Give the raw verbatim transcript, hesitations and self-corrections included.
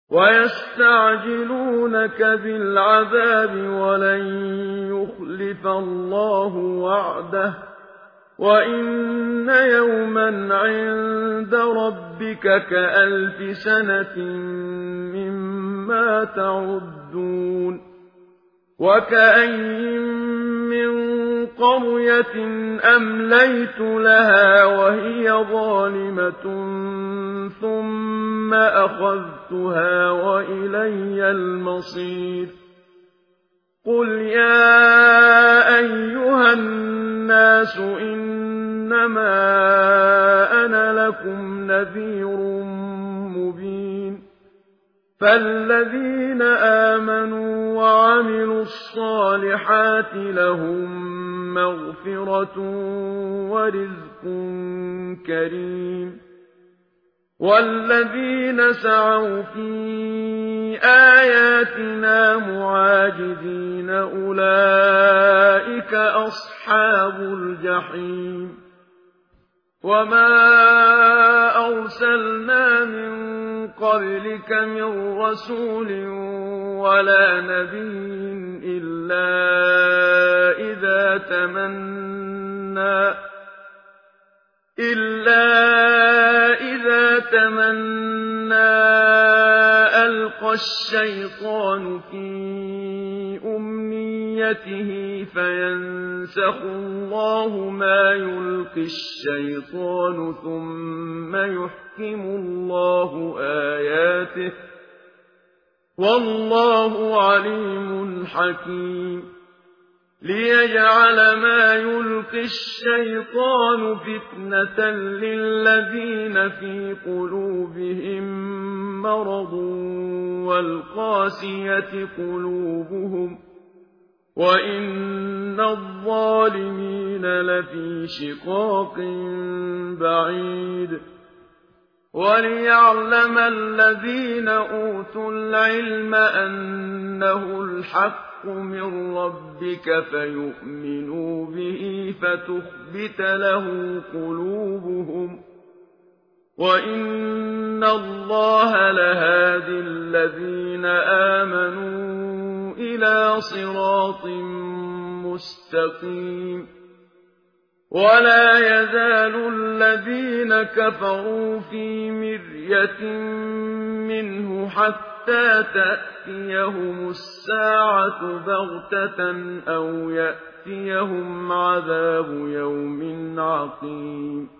ويستعجلونك بالعذاب ولن يخلف الله وعده وإن يوما عند ربك كألف سنة مما تعدون وكأين من قرية أمليت لها وهي ظالمة ثم أخذتها وإلي المصير قل يا أيها الناس إنما أنا لكم نذير مبين فالذين آمنوا وعملوا الصالحات لهم مغفرة ورزق كريم والذين سعوا في آياتنا معاجزين أولئك أصحاب الجحيم وما أرسلنا من قبلك من رسول ولا نبي إلا إذا تمنى إلا إذا تمنى ألقى الشيطان في أمنيته فينسخ الله ما يلقي الشيطان ثم يحكم الله آياته والله عليم حكيم ليجعل ما يلقي الشيطان فتنة للذين في قلوبهم مرض والقاسية قلوبهم وإن الظالمين لفي شقاق بعيد وليعلم الذين أوتوا العلم أنه الحق من ربك فيؤمنوا به فتخبت له قلوبهم وإن الله لهادي الذين آمنوا إلى صراط مستقيم ولا يزال الذين كفروا في مرية منه حتى تأتيهم الساعة بغتة أو يأتيهم عذاب يوم عقيم